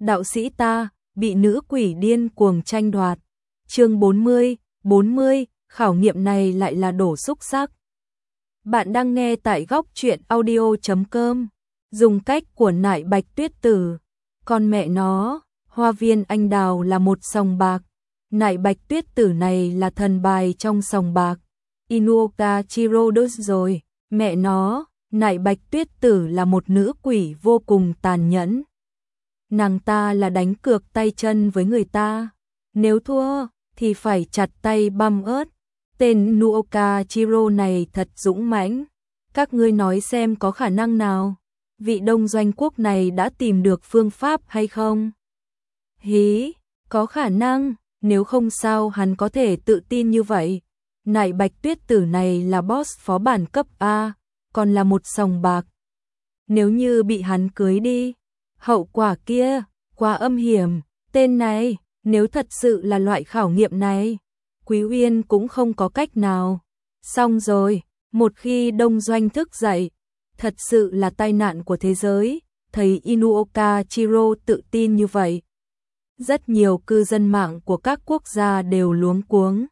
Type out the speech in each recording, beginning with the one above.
đạo sĩ ta, bị nữ quỷ điên cuồng tranh đoạt. Chương 40, khảo nghiệm này lại là đổ xúc xắc. Bạn đang nghe tại góc truyện audio.com, dùng cách của Nại Bạch Tuyết Tử. Con mẹ nó, hoa viên anh đào là một sòng bạc, Nại Bạch Tuyết Tử này là thần bài trong sòng bạc. Inuoka Chiro đốt rồi, mẹ nó, Nại Bạch Tuyết Tử là một nữ quỷ vô cùng tàn nhẫn. Nàng ta là đánh cược tay chân với người ta, nếu thua thì phải chặt tay băm ớt. Tên Inuoka Chiro này thật dũng mãnh. Các ngươi nói xem có khả năng nào vị đông doanh quốc này đã tìm được phương pháp hay không? Hí, có khả năng, nếu không sao hắn có thể tự tin như vậy. Nại Bạch Tuyết Tử này là boss phó bản cấp A, còn là một sòng bạc. Nếu như bị hắn cưới đi, hậu quả kia, quá âm hiểm. Tên này, nếu thật sự là loại khảo nghiệm này, Quý Uyên cũng không có cách nào. Xong rồi, một khi đông doanh thức dậy, thật sự là tai nạn của thế giới. Thấy Inuoka Chiro tự tin như vậy, rất nhiều cư dân mạng của các quốc gia đều luống cuống.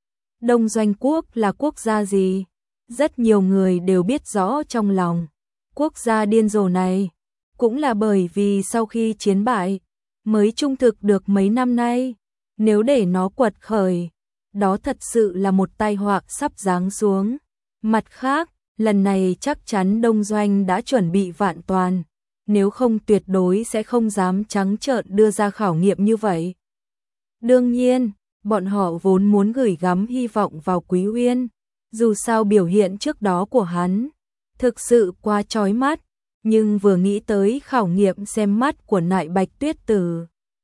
Đông doanh quốc là quốc gia gì? Rất nhiều người đều biết rõ trong lòng. Quốc gia điên rồ này, cũng là bởi vì sau khi chiến bại, mới trung thực được mấy năm nay. Nếu để nó quật khởi, đó thật sự là một tai họa sắp giáng xuống. Mặt khác, lần này chắc chắn đông doanh đã chuẩn bị vạn toàn, nếu không tuyệt đối sẽ không dám trắng trợn đưa ra khảo nghiệm như vậy. Đương nhiên, bọn họ vốn muốn gửi gắm hy vọng vào Quý Uyên, dù sao biểu hiện trước đó của hắn thực sự quá chói mắt, nhưng vừa nghĩ tới khảo nghiệm xem mắt của Nại Bạch Tuyết Tử,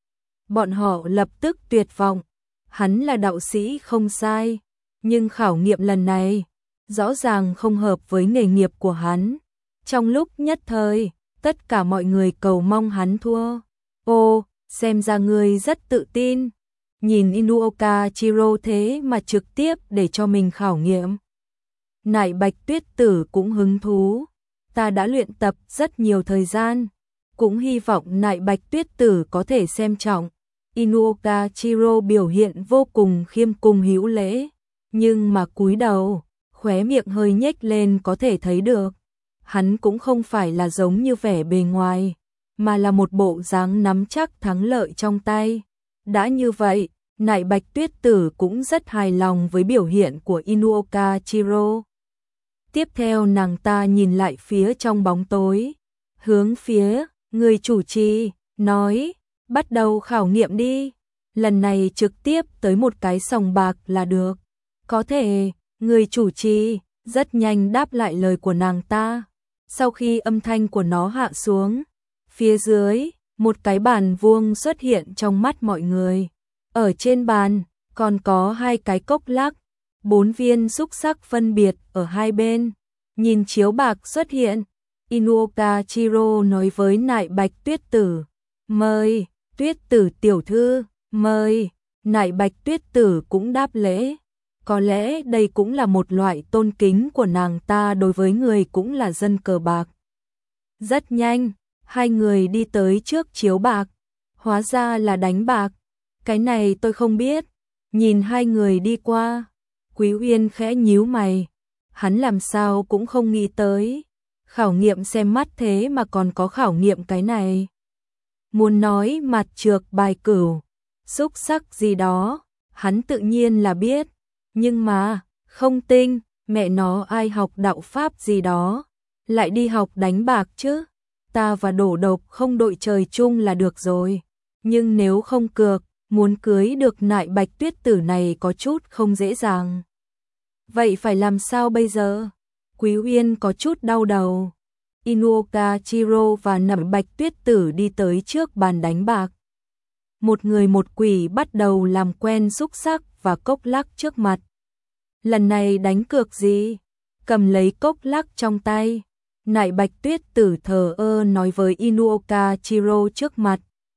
bọn họ lập tức tuyệt vọng. Hắn là đạo sĩ không sai, nhưng khảo nghiệm lần này rõ ràng không hợp với nghề nghiệp của hắn. Trong lúc nhất thời, tất cả mọi người cầu mong hắn thua. Ô, xem ra ngươi rất tự tin. Nhìn Inuoka Chiro thế mà trực tiếp để cho mình khảo nghiệm. Nại Bạch Tuyết Tử cũng hứng thú. Ta đã luyện tập rất nhiều thời gian, cũng hy vọng Nại Bạch Tuyết Tử có thể xem trọng. Inuoka Chiro biểu hiện vô cùng khiêm cung hữu lễ, nhưng mà cúi đầu, khóe miệng hơi nhếch lên có thể thấy được. Hắn cũng không phải là giống như vẻ bề ngoài, mà là một bộ dáng nắm chắc thắng lợi trong tay. Đã như vậy, Nại Bạch Tuyết Tử cũng rất hài lòng với biểu hiện của Inuoka Chiro. Tiếp theo nàng ta nhìn lại phía trong bóng tối, hướng phía người chủ trì, nói, bắt đầu khảo nghiệm đi. Lần này trực tiếp tới một cái sòng bạc là được. Có thể, người chủ trì rất nhanh đáp lại lời của nàng ta. Sau khi âm thanh của nó hạ xuống, phía dưới, một cái bàn vuông xuất hiện trong mắt mọi người. Ở trên bàn, còn có hai cái cốc lắc, 4 viên xúc xắc phân biệt ở hai bên. Nhìn chiếu bạc xuất hiện, Inuoka Chiro nói với Nại Bạch Tuyết Tử, mời, Tuyết Tử tiểu thư, mời. Nại Bạch Tuyết Tử cũng đáp lễ. Có lẽ đây cũng là một loại tôn kính của nàng ta đối với người cũng là dân cờ bạc. Rất nhanh, hai người đi tới trước chiếu bạc. Hóa ra là đánh bạc. Cái này tôi không biết. Nhìn hai người đi qua, Quý Uyên khẽ nhíu mày. Hắn làm sao cũng không nghĩ tới. Khảo nghiệm xem mắt thế mà còn có khảo nghiệm cái này. Muốn nói mặt trược bài cửu, xúc sắc gì đó, hắn tự nhiên là biết. Nhưng mà, không tinh, mẹ nó ai học đạo pháp gì đó, lại đi học đánh bạc chứ. Ta và Đổ Độc không đội trời chung là được rồi. Nhưng nếu không cược, muốn cưới được Nại Bạch Tuyết Tử này có chút không dễ dàng. Vậy phải làm sao bây giờ? Quý Uyên có chút đau đầu. Inuoka Chiro và Nại Bạch Tuyết Tử đi tới trước bàn đánh bạc. Một người một quỷ bắt đầu làm quen xúc sắc và cốc lắc trước mặt. Lần này đánh cược gì? Cầm lấy cốc lắc trong tay, Nại Bạch Tuyết Tử thờ ơ nói với Inuoka Chiro trước mặt.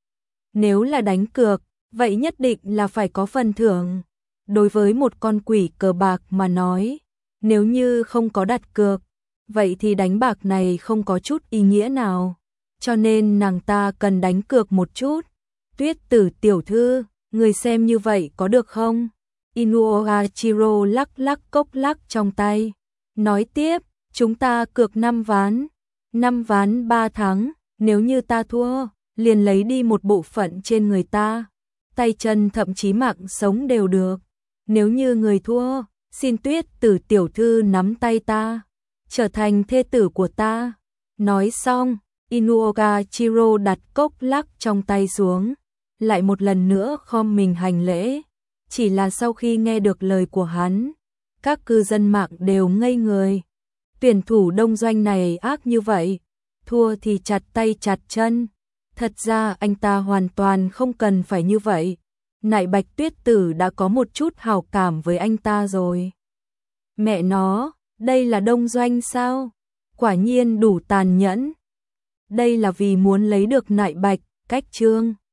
Nếu là đánh cược, vậy nhất định là phải có phần thưởng. Đối với một con quỷ cờ bạc mà nói, nếu như không có đặt cược, vậy thì đánh bạc này không có chút ý nghĩa nào. cho nên nàng ta cần đánh cược một chút. Tuyết Tử tiểu thư, người xem như vậy có được không? Inuohachiro lắc lắc cốc lắc trong tay, nói tiếp, chúng ta cược 5 ván, 5 ván 3 thắng, nếu như ta thua, liền lấy đi một bộ phận trên người ta, tay chân thậm chí mạng sống đều được. Nếu như người thua, xin Tuyết Tử tiểu thư nắm tay ta, trở thành thê tử của ta. Nói xong, Inuohachiro đặt cốc lắc trong tay xuống, lại một lần nữa khom mình hành lễ. Chỉ là sau khi nghe được lời của hắn, các cư dân mạng đều ngây người. Tuyển thủ đông doanh này ác như vậy, thua thì chặt tay chặt chân. Thật ra anh ta hoàn toàn không cần phải như vậy. Nại Bạch Tuyết Tử đã có một chút hảo cảm với anh ta rồi. Mẹ nó, đây là đông doanh sao? Quả nhiên đủ tàn nhẫn. Đây là vì muốn lấy được Nại Bạch, cách chương.